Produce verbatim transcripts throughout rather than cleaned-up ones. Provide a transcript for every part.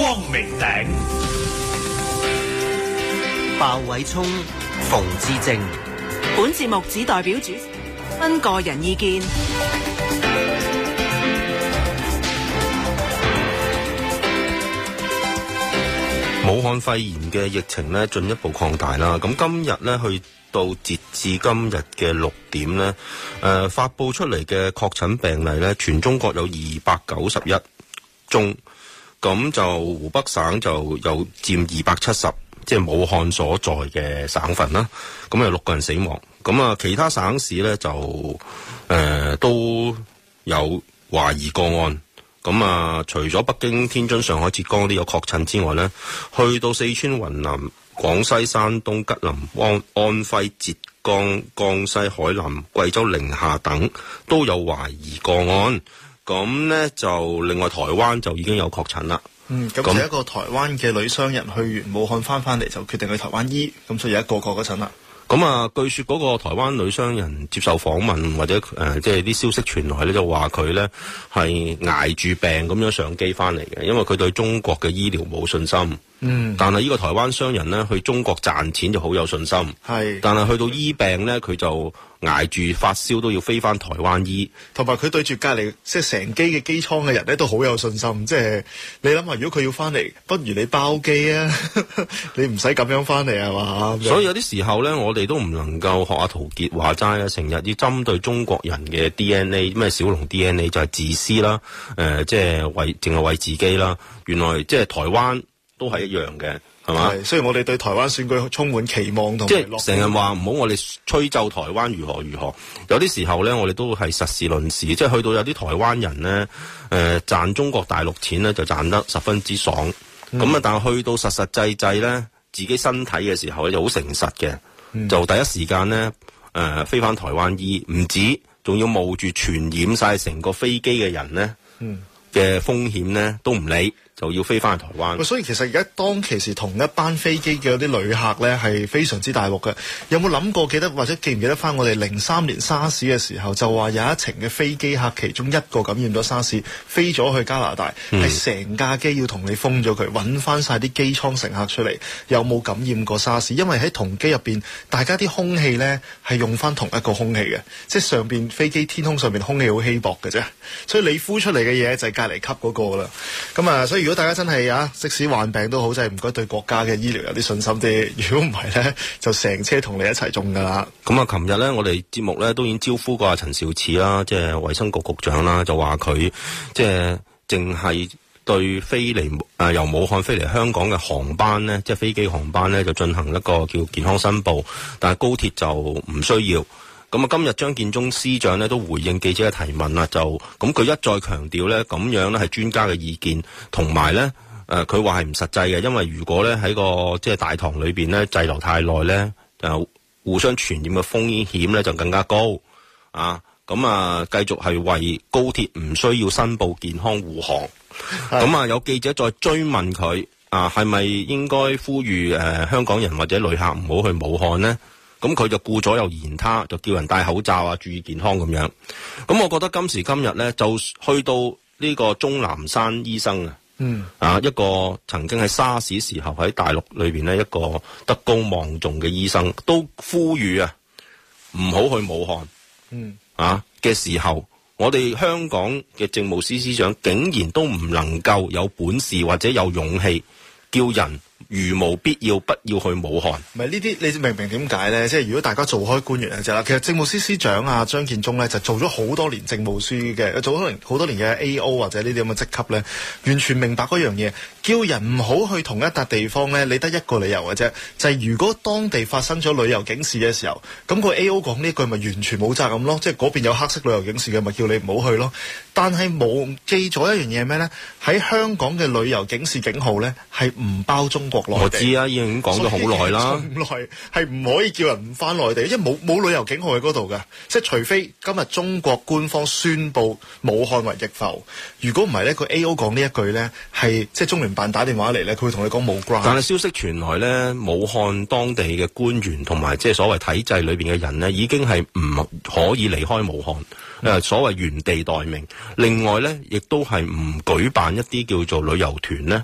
光明頂。 鮑偉聰、馮智政。 本節目只代表主持人個人意見。 武漢肺炎嘅疫情咧進一步擴大啦，咁今日咧去到截至今日嘅六點咧，誒、呃、發佈出嚟嘅確診病例咧，全中國有二百九十一宗，咁就湖北省就有佔二百七十，即係武漢所在嘅省份啦，咁有六個人死亡，咁啊其他省市咧就誒、呃、都有懷疑個案。咁啊，除咗北京、天津、上海、浙江呢個確診之外呢，去到四川、雲南、廣西、山東、吉林、安安徽、浙江、江西、海南、貴州、寧夏等都有懷疑個案。咁呢就另外台灣就已經有確診啦。 嗯，咁就一個台灣嘅女商人去完武漢翻翻嚟，就決定去台灣醫，咁所以有一個確診啦。 咁啊，據說嗰個台灣女商人接受訪問或者誒，即係啲消息傳來咧，就話佢咧係捱住病咁樣上機翻嚟嘅，因為佢對中國嘅醫療冇信心。嗯，但係呢個台灣商人咧去中國賺錢就好有信心。係，但係去到醫病咧，佢就捱住發燒都要飛翻台灣醫。 同埋佢對住隔離即係成機嘅機艙嘅人咧都好有信心。即係你諗下，如果佢要翻嚟，不如你包機啊，你唔使咁樣翻嚟係嘛？ 所以有啲時候咧，我哋都唔能夠學阿陶傑話齋啊，成日要針對中國人嘅 D N A 咩小龍 D N A 就係自私啦，誒、呃，即係為淨係為自己啦。原來即係台灣都係一樣嘅，係嘛？ 所以我哋對台灣選舉充滿期望同即係成日話唔好我哋吹奏台灣如何如何，有啲時候咧我哋都係實事論事，即係去到有啲台灣人咧，誒、呃、賺中國大陸錢咧就賺得十分之爽，咁、嗯、啊但係去到實實際際咧自己身體嘅時候咧就好誠實嘅、嗯，就第一時間咧誒、呃、飛翻台灣醫，唔止仲要冒住傳染晒成個飛機嘅人咧嘅、嗯、風險咧都唔理。就要飛翻去台灣。 所以其實而家當其時同一班飛機嘅嗰啲旅客咧係非常之大鑊嘅。有冇諗過記得或者記唔記得翻我哋零三年沙士嘅時候，就話有一程嘅飛機客其中一個感染咗沙士，飛咗去加拿大，係成、嗯、架機要同你封咗佢，揾翻晒啲機艙乘客出嚟，有冇感染過沙士？因為喺同機入邊，大家啲空氣咧係用翻同一個空氣嘅，即係上邊飛機天空上邊空氣好稀薄嘅啫，所以你呼出嚟嘅嘢就係隔離吸嗰個啦。咁啊，所以如果大家真係啊，即使患病都好，真係唔該對國家嘅醫療有啲信心啲。如果唔係咧，就成車同你一齊中噶啦。 咁啊，琴日咧，我哋節目咧都已經招呼過阿陳肇始啦，即係衛生局局長啦，就話佢即係淨係對飛嚟誒、呃、由武漢飛嚟香港嘅航班咧，即係飛機航班咧，就進行一個叫健康申報，但係高鐵就唔需要。咁啊，今日張建宗司長咧都回應記者嘅提問啦，就咁佢一再強調咧，咁樣咧係專家嘅意見，同埋咧誒佢話係唔實際嘅，因為如果咧喺個即係大堂裏邊咧滯留太耐咧，就互相傳染嘅風險咧就更加高啊！咁啊，繼續係為高鐵唔需要申報健康護航。咁啊，有記者再追問佢啊，係咪應該呼籲誒、呃、香港人或者旅客唔好去武漢呢？咁佢就顧左右而言他，就叫人戴口罩啊，注意健康咁樣。咁我覺得今時今日咧，就去到呢個鍾南山醫生啊，嗯啊一個曾經喺沙士時候喺大陸裏邊咧一個德高望重嘅醫生，都呼籲啊唔好去武漢，嗯啊嘅時候，我哋香港嘅政務司司長竟然都唔能夠有本事或者有勇氣叫人如無必要不要去武漢。 唔係呢啲，你明唔明點解咧？即係如果大家做開官員就啦，其實政務司司長啊張建宗咧就做咗好多年政務司嘅，做咗好多年好多年嘅 A O 或者呢啲咁嘅職級咧，完全明白嗰樣嘢，叫人唔好去同一笪地方咧，你得一個理由嘅啫，就係、是、如果當地發生咗旅遊警示嘅時候，咁個 A O 講呢句咪完全冇責任咯，即係嗰邊有黑色旅遊警示嘅咪叫你唔好去咯。但係冇記咗一樣嘢咩咧？喺香港嘅旅遊警示警號咧係唔包中國內地。 我知啊，已經講咗好耐啦。 從來係唔可以叫人唔翻內地，因為冇冇旅遊警號喺嗰度嘅，即係除非今日中國官方宣布武漢為疫埠，如果唔係咧，個 A O 講呢一句咧係即係中聯辦打電話嚟咧，佢會同你講冇關。 但係消息傳來咧，武漢當地嘅官員同埋即係所謂體制裏邊嘅人咧，已經係唔可以離開武漢，誒、嗯、所謂原地待命。另外咧，亦都係唔舉辦一啲叫做旅遊團咧。誒、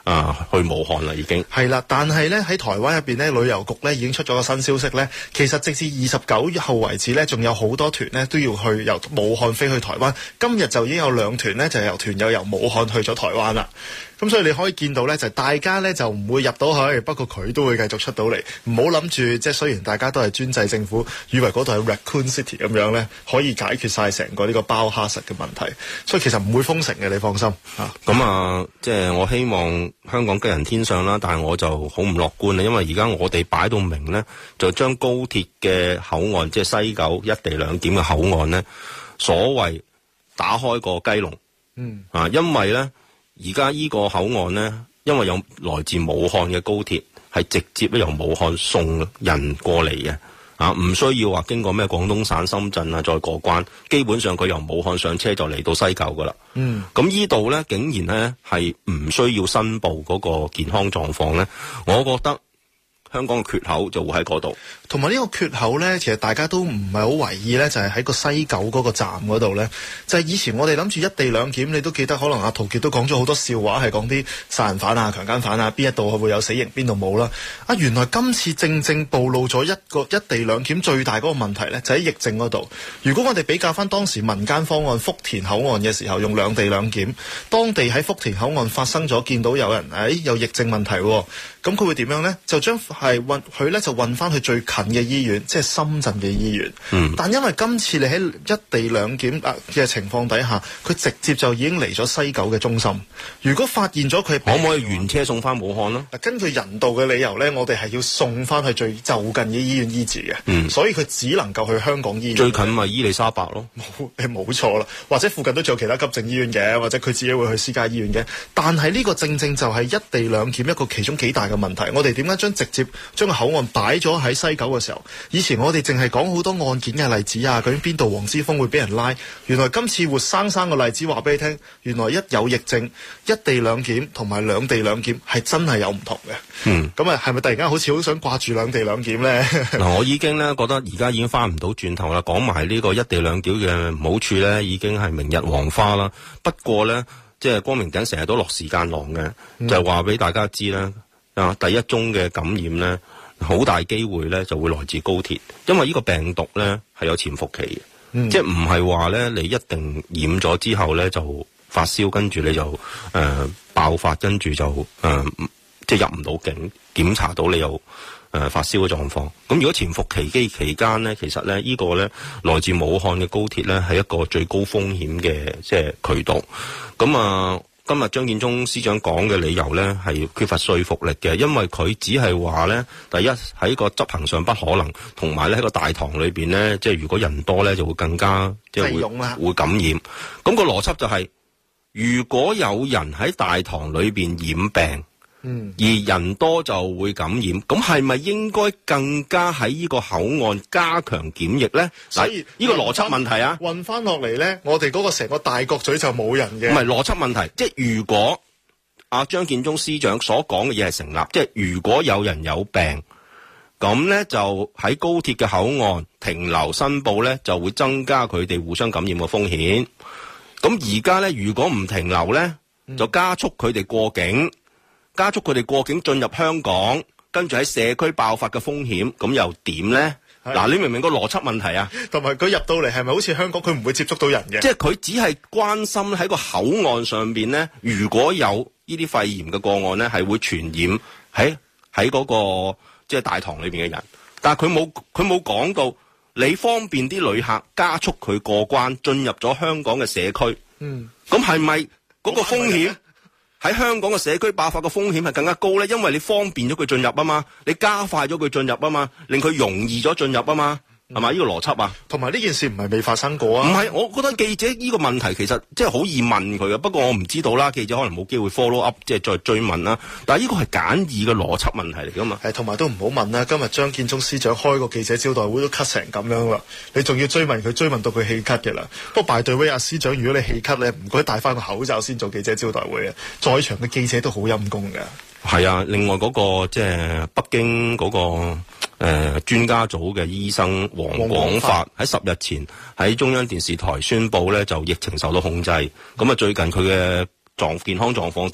啊去武漢啦，已經係啦。但係咧喺台灣入邊咧，旅遊局咧已經出咗個新消息咧，其實直至二十九號為止咧，仲有好多團咧都要去由武漢飛去台灣。今日就已經有兩團咧，就係由團友由武漢去咗台灣啦。咁所以你可以見到咧，就大家咧就唔會入到去，不過佢都會繼續出到嚟。唔好諗住即係雖然大家都係專制政府，以為嗰度係 Raccoon City 咁樣咧，可以解決晒成個呢個包哈實嘅問題。所以其實唔會封城嘅，你放心嚇。 咁啊，即係我希望香港吉人天相啦，但係我就好唔樂觀啦，因為而家我哋擺到明咧，就將高鐵嘅口岸，即係西九一地兩檢嘅口岸咧，所謂打開個雞籠。嗯啊，因為咧。而家依個口岸呢，因為有來自武漢嘅高鐵，係直接咧由武漢送人過嚟嘅，啊，唔需要話經過咩廣東省、深圳啊再過關，基本上佢由武漢上車就嚟到西九噶啦。嗯，咁依度呢，竟然呢係唔需要申報嗰個健康狀況呢，我覺得香港嘅缺口就會喺嗰度。 同埋呢個缺口呢，其實大家都唔係好為意呢，就係喺個西九嗰個站嗰度呢。就係以前我哋諗住一地兩檢，你都記得可能阿陶傑都講咗好多笑話，係講啲殺人犯啊、強姦犯啊，邊一度會有死刑，邊度冇啦。啊，原來今次正正暴露咗一個一地兩檢最大嗰個問題呢，就喺疫症嗰度。如果我哋比較翻當時民間方案福田口岸嘅時候，用兩地兩檢，當地喺福田口岸發生咗，見到有人誒、哎、有疫症問題，咁佢會點樣呢？就將係運佢呢，就運翻去最近嘅醫院，即係深圳嘅醫院。嗯，但因為今次你喺一地兩檢嘅情況底下，佢直接就已經嚟咗西九嘅中心。如果發現咗佢， 可唔可以原車送翻武漢呢？ 根據人道嘅理由呢，我哋係要送翻去最就近嘅醫院醫治嘅。嗯，所以佢只能夠去香港醫院。 最近咪伊利沙伯咯， 冇你冇錯啦。或者附近都仲有其他急症醫院嘅，或者佢自己會去私家醫院嘅。但係呢個正正就係一地兩檢一個其中幾大嘅問題。我哋點解將直接將個口岸擺咗喺西九嘅時候，以前我哋淨係講好多案件嘅例子啊，究竟邊度黃之鋒會俾人拉？原來今次活生生嘅例子話俾你聽，原來一有疫症，一地兩檢同埋兩地兩檢係真係有唔同嘅。嗯，咁啊，係咪突然間好似好想掛住兩地兩檢呢？ 嗱，我已經咧覺得而家已經翻唔到轉頭啦。講埋呢個一地兩檢嘅唔好處咧，已經係明日黃花啦。不過咧，即係光明頂成日都落時間囊嘅，嗯、就係話俾大家知啦。啊，第一宗嘅感染咧，好大機會咧就會來自高鐵，因為呢個病毒咧係有潛伏期嘅，嗯、即係唔係話咧你一定染咗之後咧就發燒，跟住你就誒、呃、爆發，跟住就誒、呃、即係入唔到境，檢查到你有誒、呃、發燒嘅狀況。咁如果潛伏期機期間咧，其實咧呢、這個咧來自武漢嘅高鐵咧係一個最高風險嘅即係渠道。咁啊。今日張建宗司長講嘅理由咧係缺乏說服力嘅，因為佢只係話咧，第一喺個執行上不可能，同埋咧喺個大堂裏邊咧，即係如果人多咧就會更加即係會會感染。咁、那個邏輯就係、是，如果有人喺大堂裏邊染病，嗯，而人多就會感染，咁係咪應該更加喺呢個口岸加強檢疫咧？所以呢個邏輯問題啊， 運翻落嚟咧，我哋嗰個成個大角咀就冇人嘅。 唔係邏輯問題，即係如果阿張建宗司長所講嘅嘢係成立，即係如果有人有病，咁咧就喺高鐵嘅口岸停留申報咧，就會增加佢哋互相感染嘅風險。咁而家咧，如果唔停留咧，就加速佢哋過境。加速佢哋過境進入香港，跟住喺社區爆發嘅風險，咁又點咧？嗱，你明唔明個邏輯問題啊？ 同埋佢入到嚟係咪好似香港，佢唔會接觸到人嘅？ 即係佢只係關心喺個口岸上邊咧，如果有呢啲肺炎嘅個案咧，係會傳染喺喺嗰個即係大堂裏邊嘅人。但係佢冇佢冇講到你方便啲旅客加速佢過關進入咗香港嘅社區。嗯，咁係咪嗰個風險？喺香港嘅社區爆發嘅風險係更加高咧，因為你方便咗佢進入啊嘛，你加快咗佢進入啊嘛，令佢容易咗進入啊嘛，係嘛？呢個邏輯啊， 同埋呢件事唔係未發生過啊。 唔係，我覺得記者呢個問題其實即係好易問佢嘅，不過我唔知道啦，記者可能冇機會 follow up，即係再追問啦。但係呢個係簡易嘅邏輯問題嚟噶嘛。 係，同埋都唔好問啦。今日張建宗司長開個記者招待會都咳成咁樣啦，你仲要追問佢，追問到佢氣咳嘅啦。不過拜對威阿司長，如果你氣咳咧，唔該戴翻個口罩先做記者招待會啊。在場嘅記者都好陰功㗎。 係啊，另外嗰、嗰個即係北京嗰、嗰個誒、呃、專家組嘅醫生黃廣發喺十日前喺中央電視台宣布咧，就疫情受到控制。咁啊，最近佢嘅狀健康狀況點咧？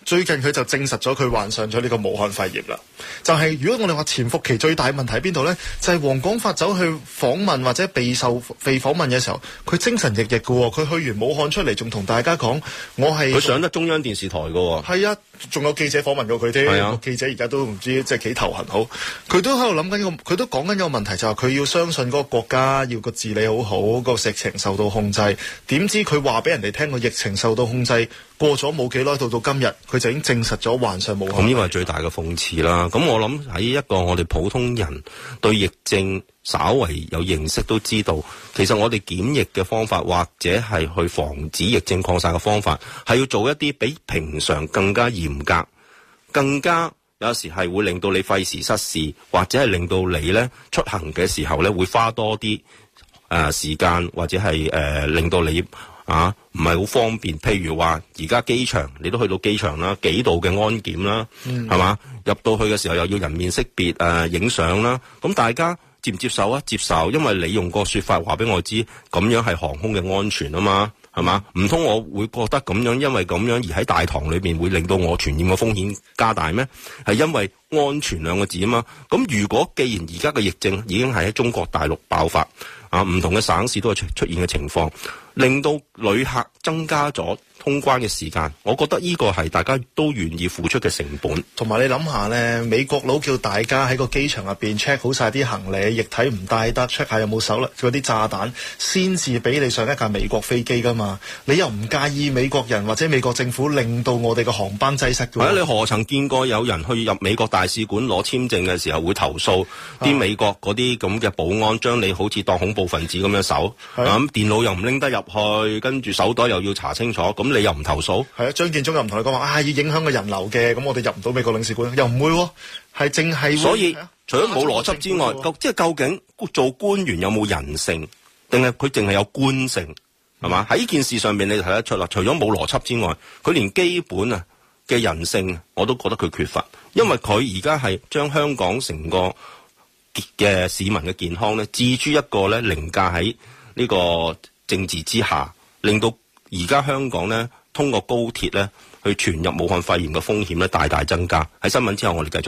最近佢就證實咗佢患上咗呢個武漢肺炎啦。就係、是、如果我哋話潛伏期最大問題喺邊度呢？就係、是、黃廣發走去訪問或者備受被訪問嘅時候，佢精神奕奕嘅喎。佢去完武漢出嚟，仲同大家講：我係佢上得中央電視台嘅喎。 係啊，仲有記者訪問過佢添。 係啊， 記者而家都唔知即係幾頭痕好。佢都喺度諗緊一個，佢都講緊一個問題，就係、是、佢要相信嗰個國家要個治理好好，個疫情受到控制。點知佢話俾人哋聽個疫情受到控制，過咗冇幾耐，到到今日，佢就已經證實咗患上武漢。 咁呢個係最大嘅諷刺啦。咁我諗喺一個我哋普通人對疫症稍為有認識都知道，其實我哋檢疫嘅方法或者係去防止疫症擴散嘅方法，係要做一啲比平常更加嚴格，更加有時係會令到你費時失事，或者係令到你咧出行嘅時候咧會花多啲誒、呃、時間，或者係誒、呃、令到你啊唔係好方便。譬如話而家機場，你都去到機場啦，幾度嘅安檢啦，係、嗯、嘛？入到去嘅時候又要人面識別誒影相啦，咁大家接唔接受啊？接受，因為你用個說法話俾我知，咁樣係航空嘅安全啊嘛，係嘛？唔通我會覺得咁樣，因為咁樣而喺大堂裏面會令到我傳染嘅風險加大咩？係因為安全兩個字啊嘛。咁如果既然而家嘅疫症已經係喺中國大陸爆發啊，唔同嘅省市都有出出現嘅情況，令到旅客增加咗通關嘅時間，我覺得呢個係大家都願意付出嘅成本。 同埋你諗下呢，美國佬叫大家喺個機場入邊 check 好晒啲行李，液體唔帶得 check 下有冇手啦，嗰啲炸彈先至俾你上一架美國飛機噶嘛。你又唔介意美國人或者美國政府令到我哋個航班擠塞嘅？ 係啊，你何曾見過有人去入美國大使館攞簽證嘅時候會投訴啲美國嗰啲咁嘅保安將你好似當恐怖分子咁樣搜，咁、啊、電腦又唔拎得入去，跟住手袋又要查清楚，咁你又唔投訴？係啊， 張建宗又唔同你講話啊，要影響個人流嘅，咁我哋入唔到美國領事館，又唔會喎，係淨係。所以除咗冇邏輯之外，究即係究竟做官員有冇人性，定係佢淨係有官性？係嘛？喺呢件事上面你睇得出啦。除咗冇邏輯之外，佢連基本啊嘅人性我都覺得佢缺乏，因為佢而家係將香港成個嘅市民嘅健康咧，置諸一個咧凌駕喺呢個政治之下，令到而家香港咧通過高鐵咧去傳入武漢肺炎嘅風險咧大大增加。喺新聞之後，我哋繼續。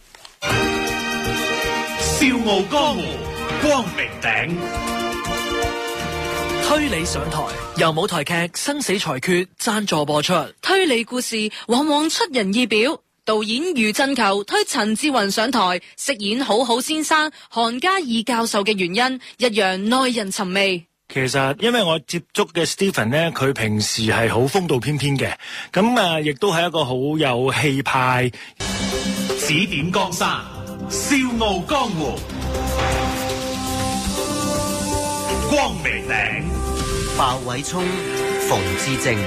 笑傲江湖，光明頂， 推理上台，由舞台劇《生死裁決》贊助播出。 推理故事往往出人意表，導演余振球推陳志雲上台飾演好好先生韓嘉義教授嘅原因，一樣耐人尋味。 其實因為我接觸嘅 Stephen 呢，佢平時係好風度翩翩嘅，咁啊亦都係一個好有氣派。 指點江山，笑傲江湖，光明頂， 鮑偉聰、馮智政。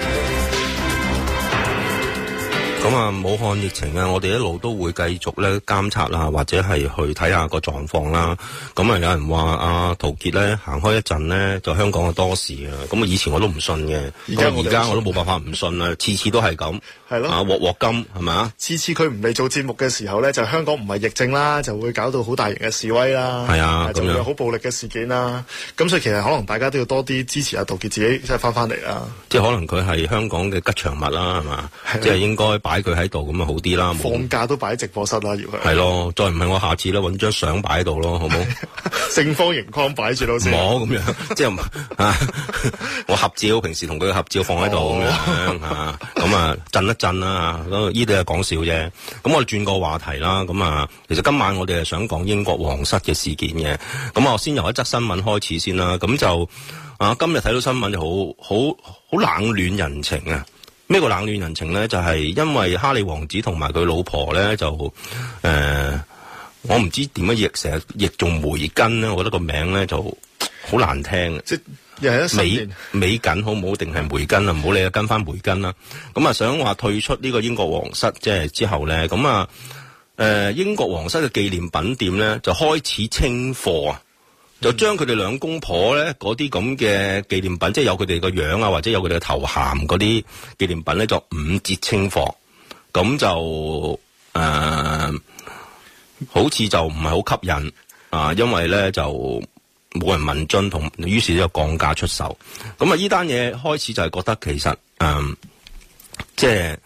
咁啊，武漢疫情啊，我哋一路都會繼續咧監察啦，或者係去睇下個狀況啦。咁啊，有人話阿陶傑咧行開一陣咧，就香港嘅多事啊。咁啊，以前我都唔信嘅，而家而家我都冇辦法唔信啦。次次都係咁， 係咯， 啊鑊鑊金係咪啊？ 次次佢唔嚟做節目嘅時候咧，就香港唔係疫症啦，就會搞到好大型嘅示威啦， 係啊， 就會有好暴力嘅事件啦。咁所以其實可能大家都要多啲支持阿陶傑自己即係翻翻嚟啦。 即係可能佢係香港嘅吉祥物啦，係嘛？即係應該擺佢喺度咁啊好啲啦。 放假都擺喺直播室啦，要佢。 係咯，再唔係我下次咧揾張相擺喺度咯，好冇？ 正方形框擺住到先。 唔好咁樣，即係啊！我合照，平時同佢嘅合照放喺度咁樣啊，咁啊震一震啦。咁呢啲係講笑啫。咁我哋轉個話題啦。咁啊，其實今晚我哋係想講英國皇室嘅事件嘅。咁我先由一則新聞開始先啦。咁就啊，今日睇到新聞就好好好冷暖人情啊！咩個冷暖人情咧？就係、是、因為哈利王子同埋佢老婆咧，就誒、呃，我唔知點樣譯，成日譯做梅根咧，我覺得個名咧就好難聽。 即係美美根好唔好？定係梅根啊？唔好理啊，跟翻梅根啦。咁啊，想話退出呢個英國皇室，即係之後咧，咁啊，誒、呃，英國皇室嘅紀念品店咧就開始清貨啊！就將佢哋兩公婆咧嗰啲咁嘅紀念品，即係有佢哋個樣啊，或者有佢哋嘅頭銜嗰啲紀念品咧，就五折清貨。咁就誒、呃，好似就唔係好吸引啊，因為咧就冇人問津，同於是就降價出售。咁啊，呢單嘢開始就係覺得其實誒、呃，即係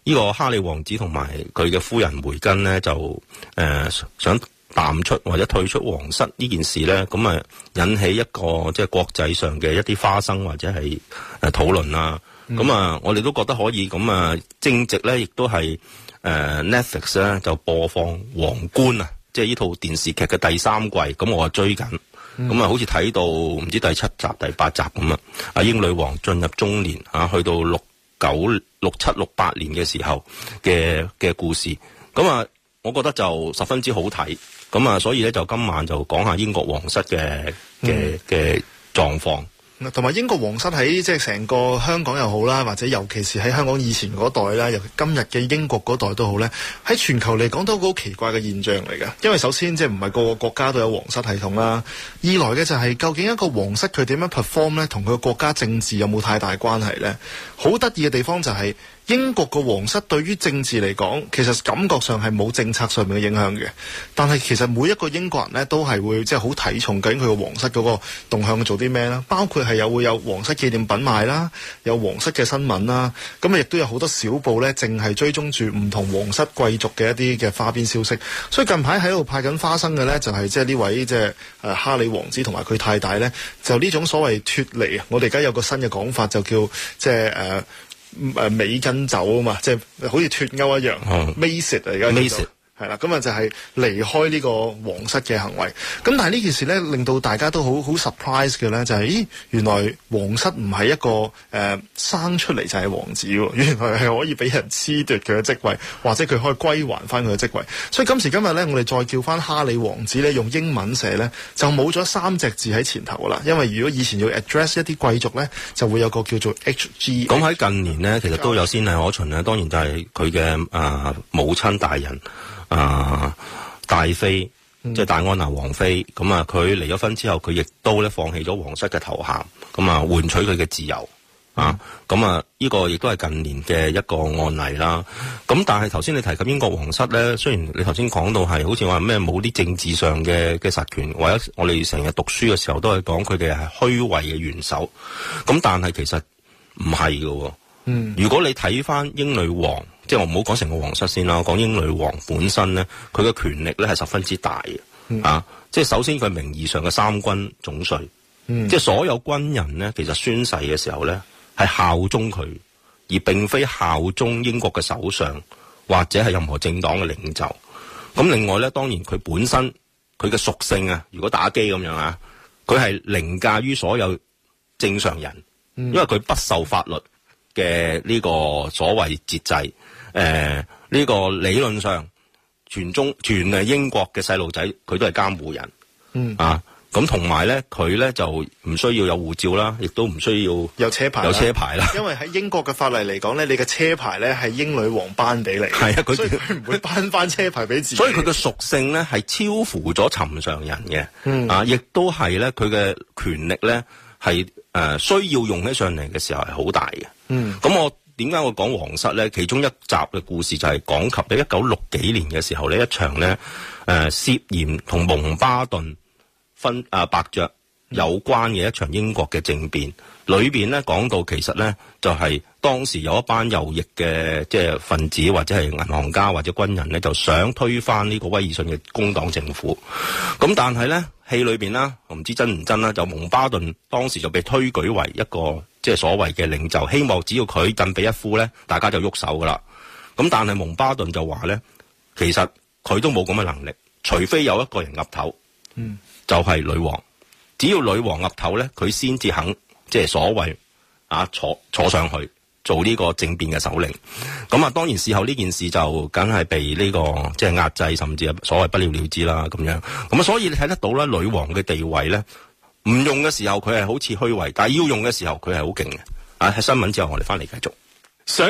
呢個哈利王子同埋佢嘅夫人梅根呢，就誒、呃、想淡出或者退出皇室呢件事咧，咁啊引起一個即係國際上嘅一啲花生或者係誒討論啦。咁、嗯、啊，我哋都覺得可以。咁啊，正值咧亦都係誒、呃、Netflix 咧就播放《皇冠》啊，即係呢套電視劇嘅第三季。咁我啊追緊，咁、嗯、啊好似睇到唔知第七集、第八集咁啊。阿英女王進入中年啊，去到六九六七六八年嘅時候嘅嘅故事。咁啊，我覺得就十分之好睇。咁啊，所以咧就今晚就講下英國皇室嘅嘅嘅狀況， 同埋英國皇室喺即係成個香港又好啦，或者尤其是喺香港以前嗰代啦，尤其今日嘅英國嗰代都好咧，喺全球嚟講都好奇怪嘅現象嚟嘅。因為首先即係唔係個個國家都有皇室系統啦，二來嘅就係究竟一個皇室佢點樣 perform 咧，同佢個國家政治有冇太大關係咧？好得意嘅地方就係、是。英國個皇室對於政治嚟講，其實感覺上係冇政策上面嘅影響嘅。但係其實每一個英國人呢，都係會即係好睇重究竟佢個皇室嗰個動向做啲咩啦。包括係有會有皇室紀念品賣啦，有皇室嘅新聞啦。咁啊，亦都有好多小報呢，淨係追蹤住唔同皇室貴族嘅一啲嘅花邊消息。所以近排喺度派緊花生嘅呢，就係即係呢位即係誒哈里王子同埋佢太太呢，就呢種所謂脫離啊。我哋而家有個新嘅講法，就叫即係誒。誒美根走啊嘛，即係好似脫歐一樣 Brexit 啊，而家叫做係啦，咁啊就係離開呢個皇室嘅行為。咁但係呢件事咧，令到大家都好好 surprise 嘅咧，就係、是、咦原來皇室唔係一個誒、呃、生出嚟就係王子喎，原來係可以俾人褫奪佢嘅職位，或者佢可以歸還翻佢嘅職位。所以今時今日咧，我哋再叫翻哈里王子咧，用英文寫咧，就冇咗三隻字喺前頭噶啦。因為如果以前要 address 一啲貴族咧，就會有個叫做 H G。咁喺近年咧，其實都有先例可循咧。當然就係佢嘅誒母親大人。啊，戴妃、嗯、即係戴安娜王妃，咁啊，佢離咗婚之後，佢亦都咧放棄咗皇室嘅頭銜，咁啊，換取佢嘅自由、嗯、啊，咁啊，呢個亦都係近年嘅一個案例啦。咁但係頭先你提及英國皇室咧，雖然你頭先講到係好似話咩冇啲政治上嘅嘅實權，或者我哋成日讀書嘅時候都係講佢哋係虛位嘅元首，咁但係其實唔係㗎。嗯，如果你睇翻英女王。即係我唔好講成個皇室先啦，我講英女王本身咧，佢嘅權力咧係十分之大嘅、嗯，啊！即係首先佢名義上嘅三軍總帥、嗯，即係所有軍人咧，其實宣誓嘅時候咧係效忠佢，而並非效忠英國嘅首相或者係任何政黨嘅領袖。咁另外咧，當然佢本身佢嘅屬性啊，如果打機咁樣啊，佢係凌駕於所有正常人，嗯、因為佢不受法律嘅呢個所謂節制。誒、呃，呢、這個理論上，全中全係英國嘅細路仔，佢都係監護人，嗯啊，咁同埋咧，佢咧就唔需要有護照啦，亦都唔需要有車牌，有車牌啦。因為喺英國嘅法例嚟講咧，你嘅車牌咧係英女王頒俾你，係啊，佢所以佢唔會頒翻車牌俾自己。所以佢嘅屬性咧係超乎咗尋常人嘅、嗯，啊，亦都係咧佢嘅權力咧係誒需要用起上嚟嘅時候係好大嘅。嗯，咁我。點解我講皇室咧？其中一集嘅故事就係講及喺一九六幾年嘅時候呢，一場咧誒、呃、涉嫌同蒙巴頓分啊伯爵有關嘅一場英國嘅政變，裏邊咧講到其實咧就係、是、當時有一班右翼嘅即係分子或者係銀行家或者軍人咧，就想推翻呢個威爾遜嘅工黨政府。咁但係咧戲裏邊啦，我唔知真唔真啦，就蒙巴頓當時就被推舉為一個。即係所謂嘅領袖，希望只要佢振臂一呼咧，大家就喐手噶啦。咁但係蒙巴頓就話咧，其實佢都冇咁嘅能力，除非有一個人岌頭，嗯，就係、是、女王。只要女王岌頭咧，佢先至肯即係所謂啊坐坐上去做呢個政變嘅首領。咁啊，當然事後呢件事就梗係被呢、這個即係壓制，甚至係所謂不了了之啦咁樣。咁啊，所以你睇得到咧，女王嘅地位咧。唔用嘅時候佢係好似虛偽，但係要用嘅時候佢係好勁嘅。啊，喺新聞之後我哋翻嚟繼續。 想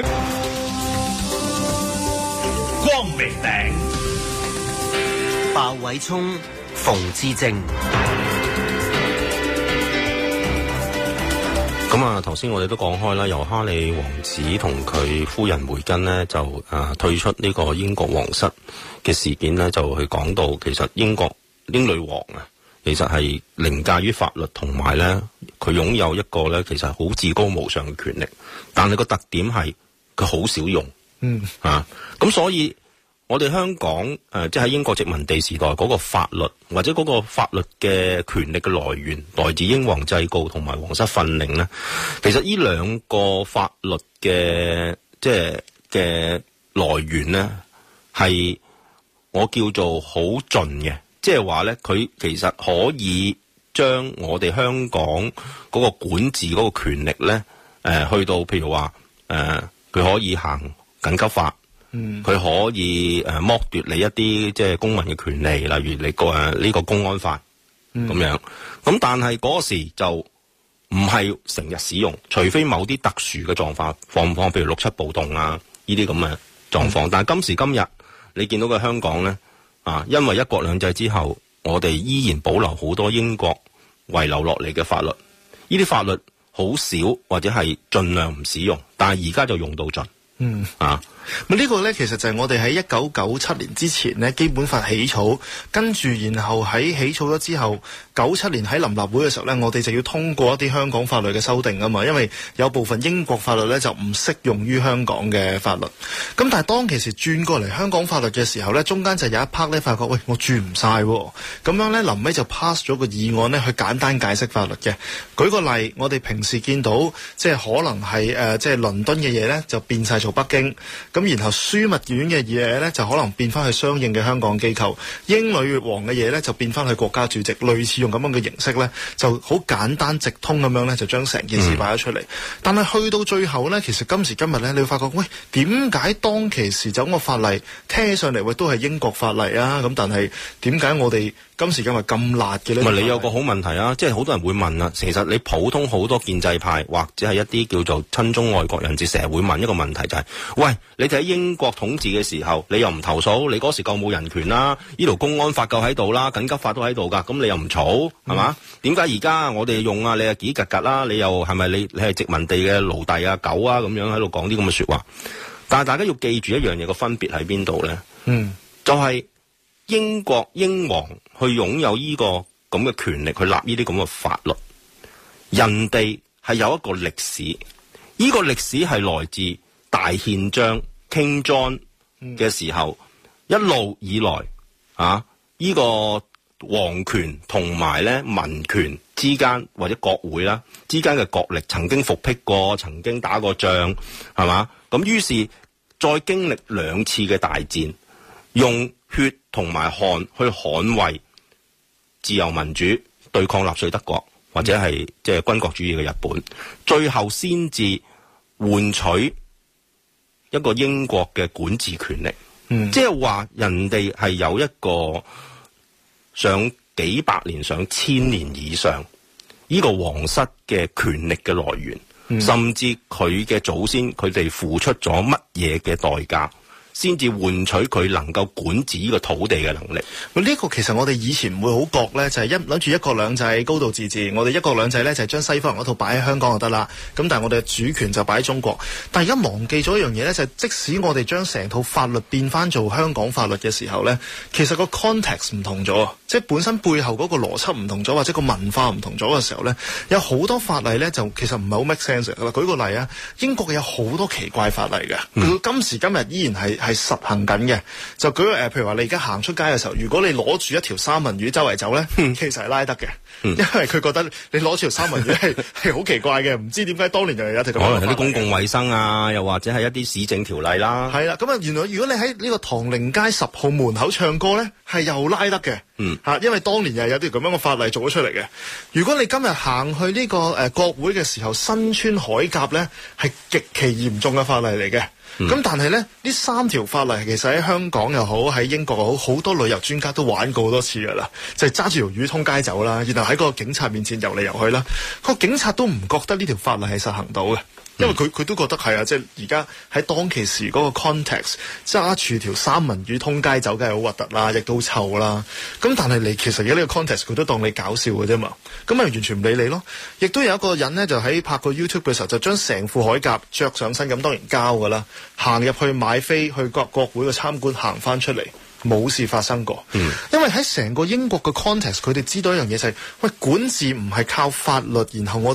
光明頂， 鮑偉聰、馮智政。 咁啊，頭先我哋都講開啦，由哈里王子同佢夫人梅根呢，就誒、啊、退出呢個英國皇室嘅事件呢，就去講到其實英國英女王啊。其實係凌駕於法律，同埋咧佢擁有一個咧其實好至高無上嘅權力，但係個特點係佢好少用， 嗯啊，咁所以我哋香港誒、呃，即係喺英國殖民地時代嗰個法律，或者嗰個法律嘅權力嘅來源，來自英皇制誥同埋皇室訓令咧。其實呢兩個法律嘅即係嘅來源咧，係我叫做好盡嘅，即係話咧，佢其實可以將我哋香港嗰個管治嗰個權力咧，誒、呃，去到譬如話誒，佢、呃、可以行緊急法。嗯，佢可以誒剝奪你一啲即係公民嘅權利，例如你個誒呢個公安法咁、嗯、樣。咁但係嗰時就唔係成日使用，除非某啲特殊嘅狀況，放唔放譬如六七暴動啊呢啲咁嘅狀況。嗯、但係今時今日你見到嘅香港咧啊，因為一國兩制之後，我哋依然保留好多英國遺留落嚟嘅法律。呢啲法律好少或者係盡量唔使用，但係而家就用到盡。嗯啊。 咁呢個咧，其實就係我哋喺一九九七年之前呢，基本法起草，跟住然後喺起草咗之後，九七年喺臨立會嘅時候呢，我哋就要通過一啲香港法律嘅修訂啊嘛，因為有部分英國法律呢就唔適用於香港嘅法律。咁但係當其時轉過嚟香港法律嘅時候呢，中間就有一 part 呢發覺，喂，我轉唔晒喎。咁樣呢，臨尾就 pass 咗個議案呢去簡單解釋法律嘅。舉個例，我哋平時見到即係可能係誒、呃、即係倫敦嘅嘢呢，就變晒做北京。咁然後樞密院嘅嘢呢，就可能變翻去相應嘅香港機構；英女王嘅嘢呢，就變翻去國家主席，類似用咁樣嘅形式呢，就好簡單直通咁樣呢，就將成件事擺咗出嚟。嗯、但係去到最後呢，其實今時今日呢，你會發覺，喂，點解當其時走個法例聽起上嚟，喂，都係英國法例啊？咁但係點解我哋今時今日咁辣嘅呢？ 唔係，你有個好問題啊！即係好多人會問啊，其實你普通好多建制派或者係一啲叫做親中愛國人士，成日會問一個問題就係、是：喂，你哋喺英國統治嘅時候，你又唔投訴，你嗰時夠冇人權啦，呢度公安法夠喺度啦，緊急法都喺度噶，咁你又唔嘈係嘛？點解而家我哋用啊？你係幾格格啦？你又係咪你你係殖民地嘅奴隸啊狗啊咁樣喺度講啲咁嘅說話？但係大家要記住一樣嘢，個分別喺邊度咧？嗯，就係、是、英國英皇去擁有呢個咁嘅權力去立呢啲咁嘅法律，人哋係有一個歷史，呢、這個歷史係來自大憲章 King John 嘅時候，嗯、一路以來啊，呢、這個皇權同埋咧民權之間或者國會啦之間嘅角力，曾經復辟過，曾經打過仗，係嘛？咁於是再經歷兩次嘅大戰，用血同埋汗去捍衛自由民主，對抗納粹德國或者係即係軍國主義嘅日本，最後先至換取一個英國嘅管治權力。嗯，即係話人哋係有一個上幾百年、上千年以上呢個皇室嘅權力嘅來源，嗯、甚至佢嘅祖先佢哋付出咗乜嘢嘅代價，先至換取佢能夠管治呢個土地嘅能力。 呢、這個其實我哋以前唔會好覺咧，就係、是、一諗住一國兩制、高度自治。我哋一國兩制咧就係將西方人嗰套擺喺香港就得啦。咁但係我哋嘅主權就擺喺中國。但係而家忘記咗一樣嘢咧，就係、是、即使我哋將成套法律變翻做香港法律嘅時候咧，其實個 context 唔同咗，即係本身背後嗰個邏輯唔同咗，或者個文化唔同咗嘅時候咧，有好多法例咧就其實唔係好 make sense 㗎啦。舉個例啊，英國有好多奇怪法例嘅，佢、嗯、今時今日依然係係實行緊嘅。就舉個誒，譬如話你而家行出街嘅時候，如果你攞住一條三文魚周圍走咧，嗯、其實係拉得嘅，嗯、因為佢覺得你攞住條三文魚係係好奇怪嘅，唔知點解當年又有一條咁。可能係啲公共衛生啊，又或者係一啲市政條例啦。係啦，咁啊，原來如果你喺呢個唐寧街十號門口唱歌咧，係又拉得嘅。嗯，嚇，因為當年又有啲咁樣嘅法例做咗出嚟嘅。如果你今日行去呢、這個誒、呃、國會嘅時候，身穿鎧甲咧，係極其嚴重嘅法例嚟嘅。咁、嗯、但係咧，呢三條法例其實喺香港又好，喺英國又好，好多旅遊專家都玩過好多次噶啦，就係揸住條魚通街走啦，然後喺個警察面前游嚟游去啦，個警察都唔覺得呢條法例係實行到嘅。因為佢佢都覺得係啊，即係而家喺當其時嗰個 context 揸住條三文魚通街走，梗係好核突啦，亦都好臭啦。咁但係你其實而家呢個 context 佢都當你搞笑嘅啫嘛，咁咪完全唔理你咯。亦都有一個人呢，就喺拍個 YouTube 嘅時候，就將成副鎧甲着上身，咁當然交噶啦，行入去買飛去國國會嘅參觀，行翻出嚟冇事發生過。嗯，因為喺成個英國嘅 context，佢哋知道一樣嘢就係、是，喂，管治唔係靠法律，然後我哋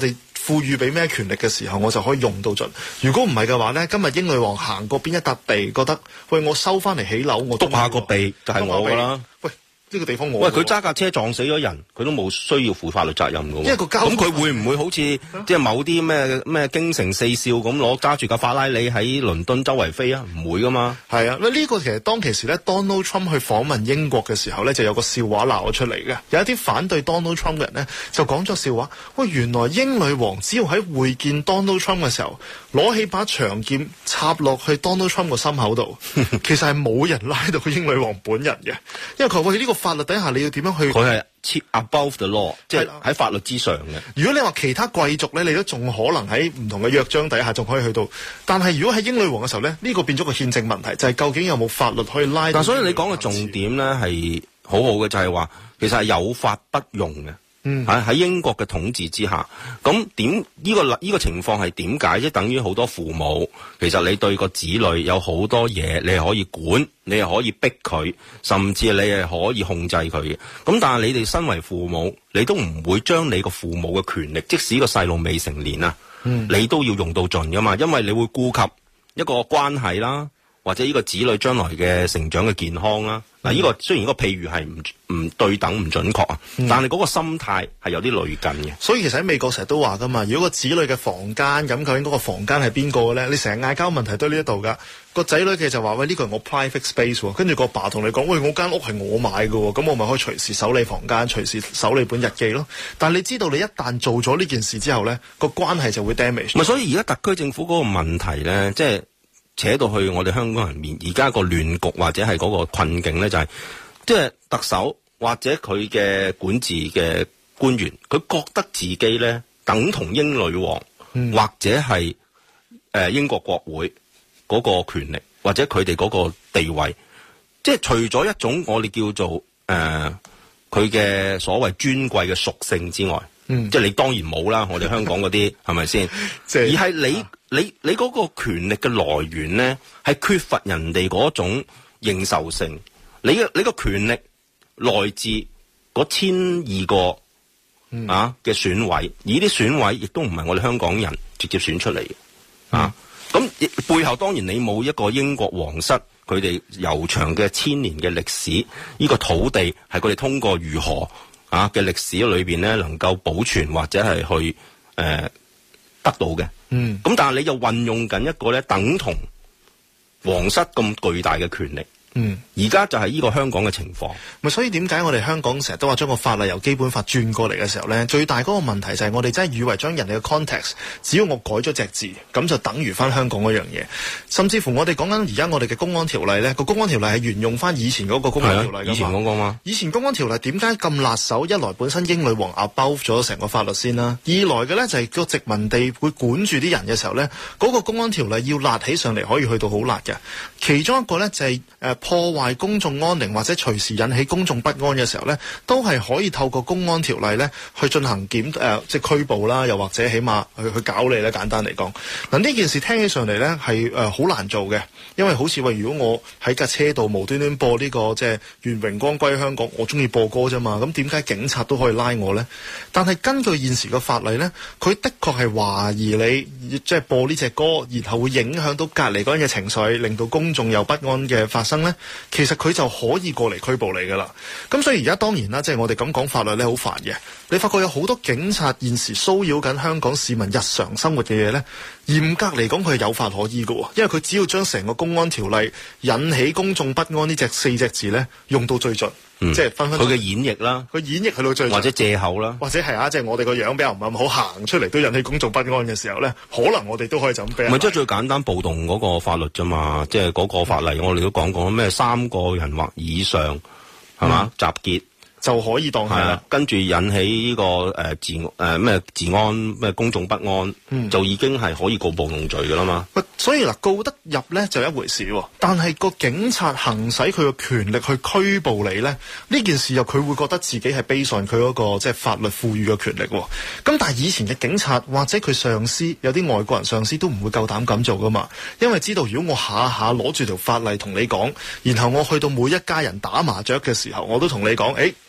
賦予俾咩權力嘅時候，我就可以用到盡。如果唔係嘅話咧，今日英女王行過邊一笪地，覺得喂我收翻嚟起樓，我篤下個鼻就係我噶啦。 喂，呢個地方我喂佢揸架車撞死咗人，佢都冇需要負法律責任㗎喎。 因為個交通咁佢會唔會好似即係某啲咩咩京城四少咁攞揸住架法拉利喺倫敦周圍飛啊？唔會噶嘛。 係啊，呢個其實當其時咧 Donald Trump 去訪問英國嘅時候咧，就有個笑話鬧咗出嚟嘅。有一啲反對 Donald Trump 嘅人咧，就講咗笑話。喂，原來英女王只要喺會見 Donald Trump 嘅時候，攞起把長劍插落去 Donald Trump 個心口度，其實係冇人拉到英女王本人嘅，因為佢話喂呢個法律底下你要點樣去？ 佢係 above the law， 即係喺法律之上嘅。 如果你話其他貴族咧，你都仲可能喺唔同嘅約章底下仲可以去到，但係如果喺英女王嘅時候咧，呢、呢個變咗個憲政問題，就係、是、究竟有冇法律可以拉到？ 但所以你講嘅重點咧係好好嘅，就係話其實係有法不用嘅。嗯，喺喺英國嘅統治之下，咁點呢個呢、呢個情況係點解？即係等於好多父母，其實你對個子女有好多嘢，你係可以管，你係可以逼佢，甚至你係可以控制佢嘅。咁但係你哋身為父母，你都唔會將你個父母嘅權力，即使個細路未成年啊，嗯、你都要用到盡噶嘛，因為你會顧及一個關係啦，或者呢個子女將來嘅成長嘅健康啦。嗱、嗯，呢個雖然個譬如係唔唔對等唔準確啊，嗯、但係嗰個心態係有啲類近嘅。 所以其實喺美國成日都話噶嘛，如果個子女嘅房間咁，究竟嗰個房間係邊個嘅咧？你成日嗌交問題都喺呢一度噶。個仔女嘅就話喂，呢個係我 private space 喎，跟住個爸同你講喂，我間屋係我買嘅喎，咁我咪可以隨時搜你房間，隨時搜你本日記咯。但係你知道你一旦做咗呢件事之後咧，個關係就會 damage。 咪所以而家特區政府嗰個問題咧，即係。扯到去我哋香港人面，而家個亂局或者係嗰個困境咧，就係即係特首或者佢嘅管治嘅官員，佢覺得自己咧等同英女王，嗯、或者係誒、呃、英國國會嗰個權力，或者佢哋嗰個地位，即係除咗一種我哋叫做誒佢嘅所謂尊貴嘅屬性之外，嗯、即係你當然冇啦，我哋香港嗰啲係咪先？而係你。啊你你嗰個權力嘅來源咧，係缺乏人哋嗰種認受性。你嘅你個權力來自嗰千二個、嗯、啊嘅選委，而啲選委亦都唔係我哋香港人直接選出嚟嘅、嗯、啊。咁背後當然你冇一個英國皇室佢哋悠長嘅千年嘅歷史，呢、呢個土地係佢哋通過如何啊嘅歷史裏邊咧，能夠保存或者係去誒、呃、得到嘅。嗯，咁但係你就運用緊一個咧，等同皇室咁巨大嘅權力。嗯，而家就係呢個香港嘅情況。 咪所以點解我哋香港成日都話將個法例由基本法轉過嚟嘅時候咧，最大嗰個問題就係我哋真係以為將人哋嘅 context， 只要我改咗隻字，咁就等於翻香港嗰樣嘢。甚至乎我哋講緊而家我哋嘅公安條例咧，個公安條例係沿用翻以前嗰個公安條例㗎嘛。以前嗰個嘛。以前公安條例點解咁辣手？一來本身英女王 above 咗成個法律先啦，二來嘅咧就係個殖民地會管住啲人嘅時候咧，嗰、嗰個公安條例要辣起上嚟可以去到好辣嘅。其中一個咧就係、是、誒。呃破壞公眾安寧或者隨時引起公眾不安嘅時候呢，都係可以透過公安條例呢去進行檢誒、呃，即係拘捕啦，又或者起碼去去搞你咧。簡單嚟講，嗱呢件事聽起上嚟呢係誒好難做嘅，因為好似話如果我喺架車度無端端播呢、這個即係願榮光歸香港，我中意播歌啫嘛，咁點解警察都可以拉我呢？但係根據現時嘅法例呢，佢的確係懷疑你即係播呢隻歌，然後會影響到隔離嗰人嘅情緒，令到公眾有不安嘅發生呢。其實佢就可以過嚟拘捕你噶啦，咁所以而家當然啦，即係我哋咁講法律咧好煩嘅。你發覺有好多警察現時騷擾緊香港市民日常生活嘅嘢咧，嚴格嚟講佢係有法可依嘅，因為佢只要將成個公安條例引起公眾不安呢隻四隻字咧用到最盡，嗯、即係分分佢嘅演繹啦， 佢演繹去到最盡， 或者借口啦， 或者係啊，即係我哋個樣比較唔係咁好，行出嚟都引起公眾不安嘅時候咧，可能我哋都可以就咁俾人。唔係即係最簡單暴動嗰個法律啫嘛，即係嗰個法例，嗯、我哋都講過咩三個人或以上係嘛、嗯、集結。 就可以當係啦， 跟住引起呢、這個誒、呃、治誒咩、呃、治安咩公眾不安，嗯、就已經係可以告暴動罪噶啦嘛。 所以嗱，告得入咧就一回事喎，但係個警察行使佢嘅權力去拘捕你咧，呢件事又佢會覺得自己係背上佢嗰個即係法律賦予嘅權力。咁但係以前嘅警察或者佢上司有啲外國人上司都唔會夠膽咁做噶嘛，因為知道如果我下下攞住條法例同你講，然後我去到每一家人打麻雀嘅時候，我都同你講，誒。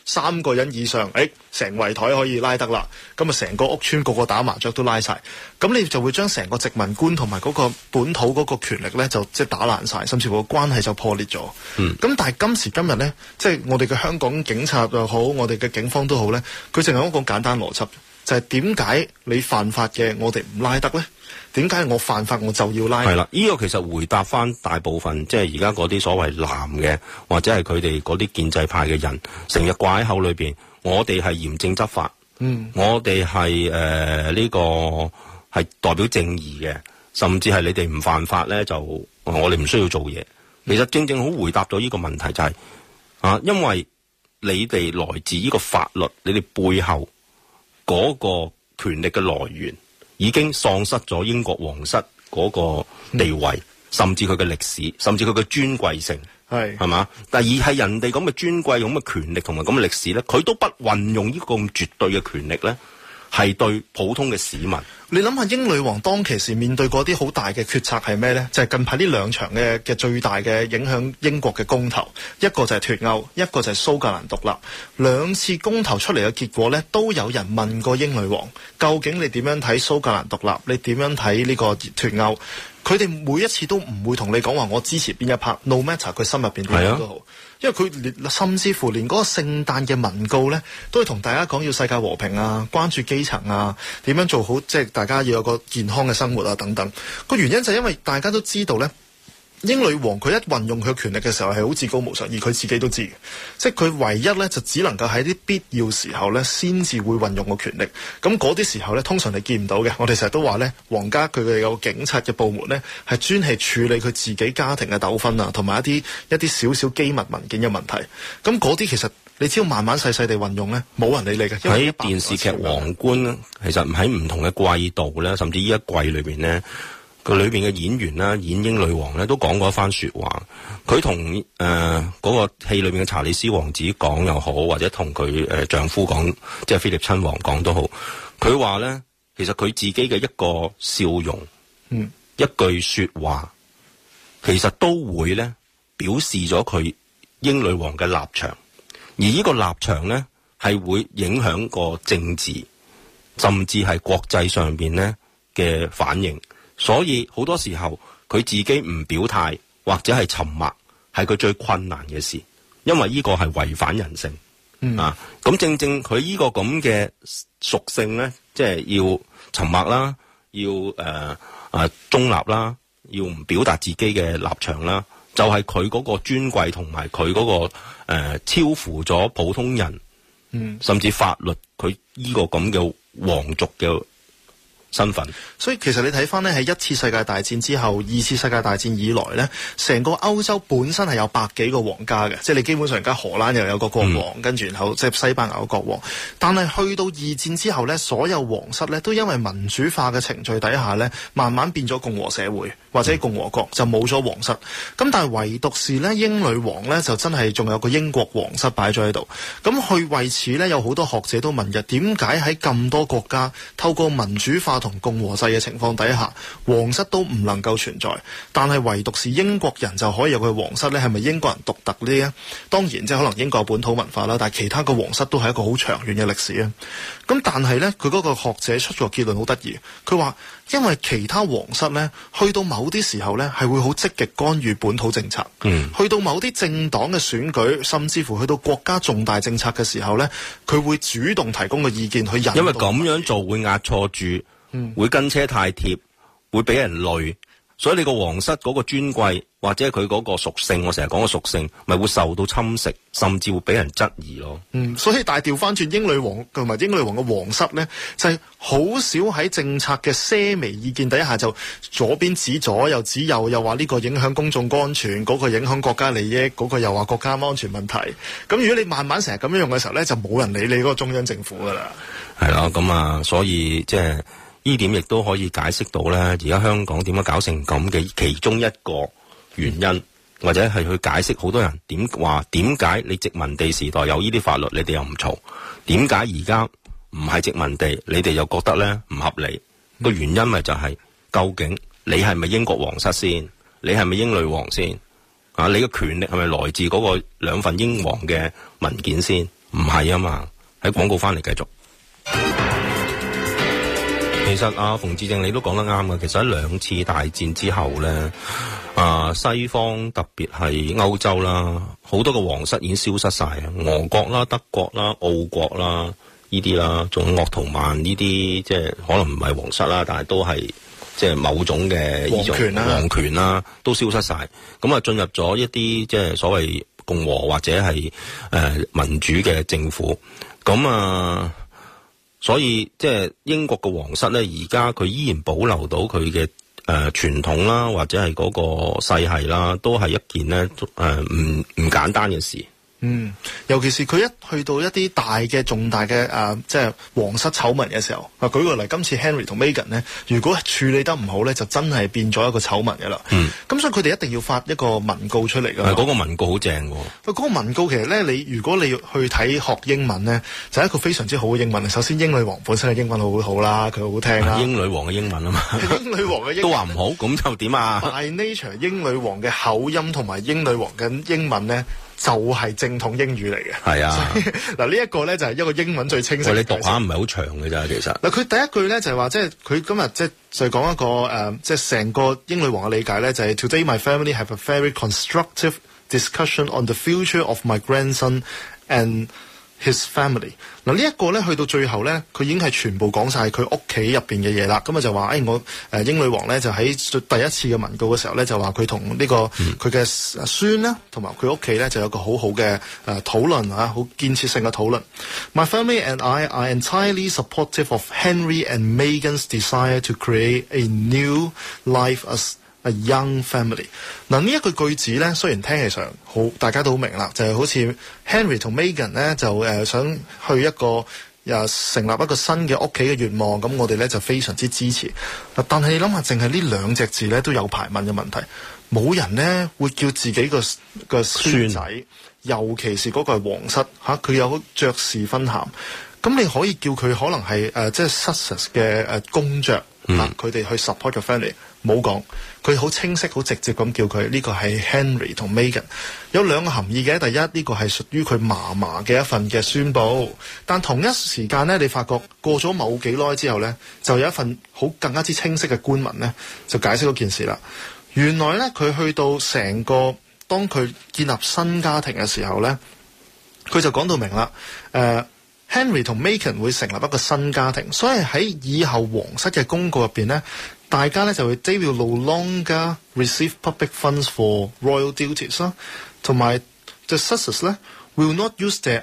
三個人以上，誒成圍台可以拉得啦，咁啊成個屋村個個打麻雀都拉晒，咁你就會將成個殖民官同埋嗰個本土嗰個權力咧就即係打爛晒，甚至乎個關係就破裂咗。嗯，咁但係今時今日咧，即係我哋嘅香港警察又好，我哋嘅警方都好咧，佢淨係一個簡單邏輯，就係點解你犯法嘅我哋唔拉得咧？點解我犯法我就要拉？ 係啦，呢、這個其實回答翻大部分即係而家嗰啲所謂藍嘅，或者係佢哋嗰啲建制派嘅人，成日掛喺口裏邊，我哋係嚴正執法，嗯，我哋係誒呢個係代表正義嘅，甚至係你哋唔犯法咧，就我哋唔需要做嘢。其實正正好回答到呢個問題就係、是、啊，因為你哋來自呢個法律，你哋背後嗰個權力嘅來源，已經喪失咗英國皇室嗰個地位，嗯、甚至佢嘅歷史，甚至佢嘅尊貴性，係係嘛？但係係人哋咁嘅尊貴、咁嘅權力同埋咁嘅歷史咧，佢都不運用呢個咁絕對嘅權力咧，係對普通嘅市民。 你諗下英女王當其時面對嗰啲好大嘅決策係咩呢？就係、是、近排呢兩場嘅嘅最大嘅影響英國嘅公投，一個就係脫歐，一個就係蘇格蘭獨立。兩次公投出嚟嘅結果呢，都有人問過英女王，究竟你點樣睇蘇格蘭獨立？你點樣睇呢個脫歐？佢哋每一次都唔會同你講話我支持邊一 part，no matter 佢心入邊點樣都好。因為佢連甚至乎連嗰個聖誕嘅文告咧，都係同大家講要世界和平啊，關注基層啊，點樣做好，即係大家要有個健康嘅生活啊等等。個原因就係因為大家都知道咧，英女王佢一運用佢權力嘅時候係好至高無上，而佢自己都知嘅，即係佢唯一咧就只能夠喺啲必要時候咧先至會運用個權力。咁嗰啲時候咧，通常你見唔到嘅。我哋成日都話咧，皇家佢哋有警察嘅部門咧，係專係處理佢自己家庭嘅糾紛啊，同埋一啲一啲少少機密文件嘅問題。咁嗰啲其實你只要慢慢細細地運用咧，冇人理你嘅。 喺電視劇《皇冠》其實唔喺唔同嘅季度咧，甚至呢一季裏邊咧。佢裏邊嘅演員啦，演英女王咧，都講過一番說話。佢同誒嗰個戲裏邊嘅查理斯王子講又好，或者同佢誒丈夫講，即係菲臘親王講都好。佢話咧，其實佢自己嘅一個笑容，嗯，一句說話，其實都會咧表示咗佢英女王嘅立場。而呢個立場咧，係會影響個政治，甚至係國際上邊咧嘅反應。所以好多時候佢自己唔表態或者係沉默，係佢最困難嘅事，因為呢個係違反人性、嗯、啊。咁正正佢呢個咁嘅屬性咧，即係要沉默啦，要誒啊、呃、中立啦，要唔表達自己嘅立場啦，就係佢嗰個尊貴同埋佢嗰個誒、呃、超乎咗普通人，嗯，甚至法律佢呢個咁嘅皇族嘅身份。 所以其實你睇翻呢，喺一次世界大戰之後，二次世界大戰以來呢，成個歐洲本身係有百幾個皇家嘅，即係你基本上而家荷蘭又有個國王，嗯、跟住然後即係西班牙個國王。但係去到二戰之後呢，所有皇室呢都因為民主化嘅程序底下呢，慢慢變咗共和社會或者共和國，就冇咗皇室。咁但係唯獨是呢，英女王呢，就真係仲有個英國皇室擺咗喺度。咁去為此呢，有好多學者都問嘅，點解喺咁多國家透過民主化同共和制嘅情況底下，皇室都唔能夠存在，但係唯獨是英國人就可以有佢皇室呢？係咪英國人獨特呢？當然即係可能英國有本土文化啦，但係其他嘅皇室都係一個好長遠嘅歷史啊。咁但係呢，佢嗰個學者出咗個結論好得意，佢話因為其他皇室呢，去到某啲時候呢，係會好積極干預本土政策，嗯，去到某啲政黨嘅選舉，甚至乎去到國家重大政策嘅時候呢，佢會主動提供個意見去引導。 因為咁樣做會壓錯住。嗯、會跟車太貼，會俾人累，所以你個皇室嗰個尊貴或者佢嗰個屬性，我成日講個屬性，咪會受到侵蝕，甚至會俾人質疑咯。嗯， 所以大調翻轉，英女王同埋英女王嘅皇室咧，就係、是、好少喺政策嘅些微意見底下就左邊指左，右指右，又話呢個影響公眾安全，嗰、那個影響國家利益，嗰、那個又話國家安全問題。咁如果你慢慢成日咁樣用嘅時候咧，就冇人理你嗰個中央政府噶啦。 係啦，咁啊，所以即係。呢點亦都可以解釋到咧，而家香港點解搞成咁嘅其中一個原因，嗯、或者係去解釋好多人點話點解你殖民地時代有呢啲法律，你哋又唔嘈？點解而家唔係殖民地，你哋又覺得咧唔合理？個、嗯、原因咪就係、是、究竟你係咪英國皇室先？你係咪英女王先？啊，你嘅權力係咪來自嗰個兩份英皇嘅文件先？ 唔係啊嘛，喺廣告翻嚟繼續。其實阿馮智政你都講得啱嘅，其實喺兩次大戰之後咧，啊西方特別係歐洲啦，好多個皇室已經消失晒啊，俄國啦、德國啦、奧國啦呢啲啦，仲有鄂圖曼呢啲，即係可能唔係皇室啦，但係都係即係某種嘅呢種皇權啦，都消失晒。咁啊進入咗一啲即係所謂共和或者係誒、呃、民主嘅政府，咁啊。所以即係英國嘅皇室咧，而家佢依然保留到佢嘅誒傳統啦，或者係嗰個世系啦，都係一件咧誒唔唔簡單嘅事。 嗯，尤其是佢一去到一啲大嘅重大嘅誒、呃，即係皇室醜聞嘅時候，啊舉個例，今次 Henry 同 Meghan 呢，如果處理得唔好咧，就真係變咗一個醜聞嘅啦。嗯，咁所以佢哋一定要發一個文告出嚟㗎。係嗰個文告好正喎。 嗰個文告其實咧，你如果你去睇學英文咧，就係一個非常之好嘅英文。首先，英女王本身嘅英文好好啦，佢好聽啦。 英女王嘅英文啊嘛， 英女王嘅英文都話唔好，咁就點啊 ？By nature，英女王嘅口音同埋英女王嘅英文咧，就係、是、正統英語嚟嘅。係啊，嗱呢一個咧就係一個英文最清晰嘅。你讀下唔係好長嘅咋，其實。嗱佢第一句咧就係話，即係佢今日即係就講一個誒、呃，即係成個英女王嘅理解咧，就係、是、Today my family have a very constructive discussion on the future of my grandson and his family。嗱呢一個咧去到最後咧，佢已經係全部講晒佢屋企入邊嘅嘢啦。咁啊就話誒、哎、我誒、呃、英女王咧就喺第一次嘅文告嘅時候咧就話佢同呢個佢嘅孫啦，同埋佢屋企咧就有個好好嘅誒討論啊，好建設性嘅討論。My family and I are entirely supportive of Henry and Meghan's desire to create a new life as a young family。嗱呢一句句子咧，雖然聽起上好，大家都好明啦，就係、是、好似 Henry 同 Meghan 咧就誒、呃、想去一個又、呃、成立一個新嘅屋企嘅願望，咁我哋咧就非常之支持。但係你諗下，淨係呢兩隻字咧都有排問嘅問題，冇人咧會叫自己個個孫仔，尤其是嗰個係皇室嚇，佢、啊、有爵士分銜，咁你可以叫佢可能係誒、呃、即係 Sussex 嘅誒公爵。嗯，佢哋去 support 個 family 冇講，佢好清晰、好直接咁叫佢呢、這個係 Henry 同 Meghan， 有兩個含義嘅。第一，呢、這個係屬於佢嫲嫲嘅一份嘅宣佈，但同一時間呢，你發覺過咗冇幾耐之後呢，就有一份好更加之清晰嘅官文呢，就解釋嗰件事啦。原來呢，佢去到成個當佢建立新家庭嘅時候呢，佢就講到明啦，誒、呃。Henry 同 Meghan 會成立一個新家庭，所以喺以後皇室嘅公告入邊呢，大家呢就會 They will no longer receive public funds for royal duties 啦，同埋 the Sussex 呢 will not use their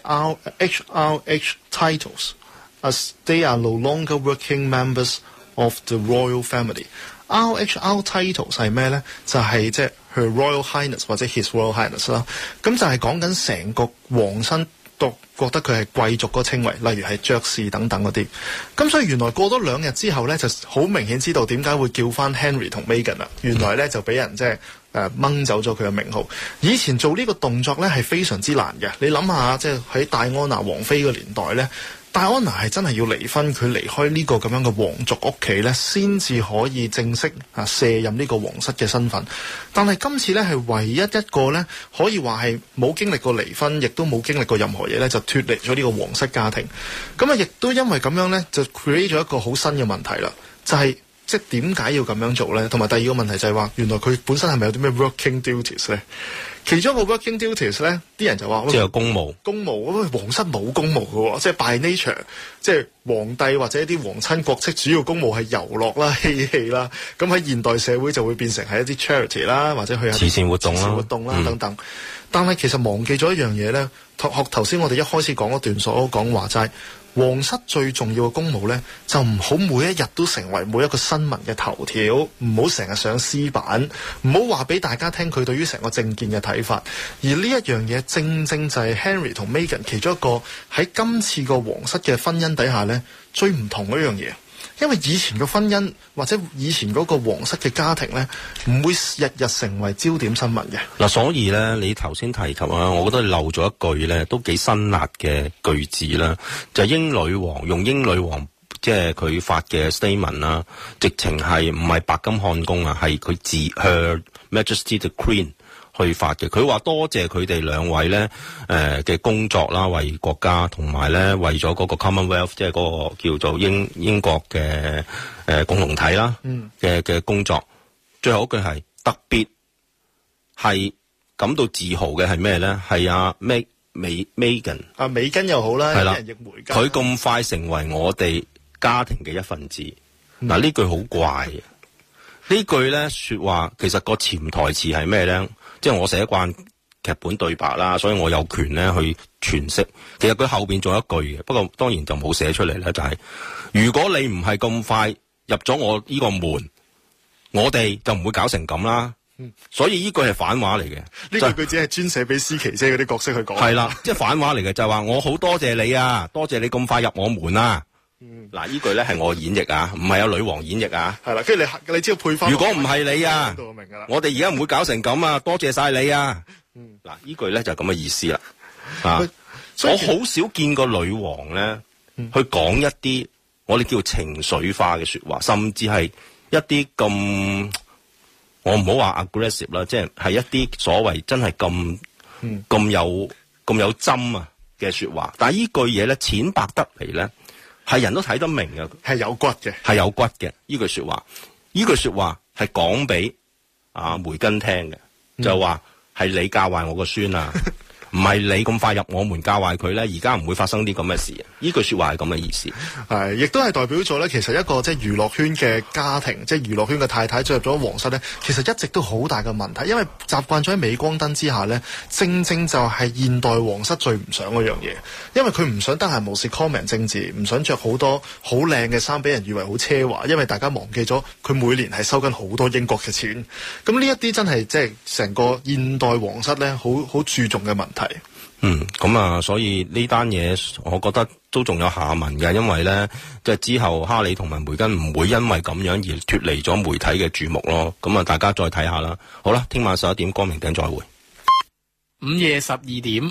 H R H titles as they are no longer working members of the royal family。R H R titles 係咩呢？就係即係 Her Royal Highness 或者 His Royal Highness 啦。咁就係講緊成個皇室都覺得佢係貴族嗰稱謂，例如係爵士等等嗰啲。咁所以原來過多兩日之後咧，就好明顯知道點解會叫翻 Henry 同 Meghan 啦。原來咧就俾人即係誒掹走咗佢嘅名號。以前做呢個動作咧係非常之難嘅。你諗下，即係喺戴安娜王妃嘅年代咧，戴安娜係真係要離婚，佢離開呢個咁樣嘅皇族屋企咧，先至可以正式啊卸任呢個皇室嘅身份。但係今次咧係唯一一個咧，可以話係冇經歷過離婚，亦都冇經歷過任何嘢咧，就脫離咗呢個皇室家庭。咁啊，亦都因為咁樣咧，就 create 咗一個好新嘅問題啦，就係、是。即係點解要咁樣做咧？同埋第二個問題就係話，原來佢本身係咪有啲咩 working duties 咧？其中一個 working duties 咧，啲人就話即係公務， 公務咁皇室冇公務嘅喎，即係 by nature，即係皇帝或者一啲皇親國戚主要公務係遊樂啦、嬉戲啦。咁喺現代社會就會變成係一啲 charity 啦，或者去慈善活動啦、 活動啦、 嗯、 等等。但係其實忘記咗一樣嘢咧，學頭先我哋一開始講嗰段所講話齋。皇室最重要嘅公務呢，就唔好每一日都成為每一個新聞嘅頭條，唔好成日上 C 版，唔好話俾大家聽佢對於成個政見嘅睇法。而呢一樣嘢正正就係 Henry 同 Meghan 其中一個喺今次個皇室嘅婚姻底下呢，最唔同嘅一樣嘢。因為以前嘅婚姻或者以前嗰個皇室嘅家庭呢，唔會日日成為焦點新聞嘅。 嗱，所以呢，你頭先提及啊，我覺得你漏咗一句呢，都幾辛辣嘅句子啦，就係、英女王用英女王即係佢發嘅 statement 啦，直情係唔係白金漢宮啊，係佢自 Her Majesty the Queen 去發嘅。佢話多謝佢哋兩位咧誒嘅工作啦，為國家同埋咧為咗嗰個 Commonwealth， 即係嗰個叫做英英國嘅誒、呃、共同體啦嘅嘅工作。最後一句係特別係感到自豪嘅係咩咧？係阿 Meg 美 Megan 啊，美根又好啦， 係啦， 人亦梅根， 佢咁快成為我哋家庭嘅一份子。嗱、嗯，呢句好怪嘅。呢句咧說話其實個潛台詞係咩咧？即係我寫慣劇本對白啦，所以我有權咧去詮釋。其實佢後邊仲有一句嘅，不過當然就冇寫出嚟咧，就係、是、如果你唔係咁快入咗我呢個門，我哋就唔會搞成咁啦。嗯、所以呢句係反話嚟嘅。呢句佢只係專寫俾思琪姐嗰啲角色去講。係啦，即係反話嚟嘅，就係、是、話我好多謝你啊，多謝你咁快入我門啊。嗱、嗯，呢句咧係我演繹啊，唔係有女王演繹啊。 係啦，跟住你你知道配翻。 如果唔係你啊，我哋而家唔會搞成咁啊，多謝晒你啊。嗱、嗯，呢句咧就係咁嘅意思啦。啊，我好少見過女王咧、嗯、去講一啲我哋叫情緒化嘅說話，甚至係一啲咁，我唔好話 aggressive 啦，即係係一啲所謂真係咁咁有咁有針啊嘅說話。但係呢句嘢咧淺白得嚟咧。係人都睇得明嘅， 係有骨嘅， 係有骨嘅。呢句說話，呢句說話係講俾阿梅根聽嘅、嗯，就話係你教壞我個孫啊，唔係你咁快入我門教壞佢咧，而家唔會發生啲咁嘅事。呢句說話係咁嘅意思， 係亦都係代表咗咧，其實一個即係娛樂圈嘅家庭，即係娛樂圈嘅太太進入咗皇室咧，其實一直都好大嘅問題，因為習慣咗喺鎂光燈之下咧，正正就係現代皇室最唔想嗰樣嘢，因為佢唔想得閒無事 comment 政治，唔想着好多好靚嘅衫俾人以為好奢華，因為大家忘記咗佢每年係收緊好多英國嘅錢。咁呢一啲真係即係成個現代皇室咧，好好注重嘅問題。 嗯，咁啊，所以呢單嘢我覺得都仲有下文嘅，因為咧即係之後哈利同埋梅根唔會因為咁樣而脫離咗媒體嘅注目咯。咁啊，大家再睇下啦。好啦，聽晚十一點光明頂再會。 午夜十二點。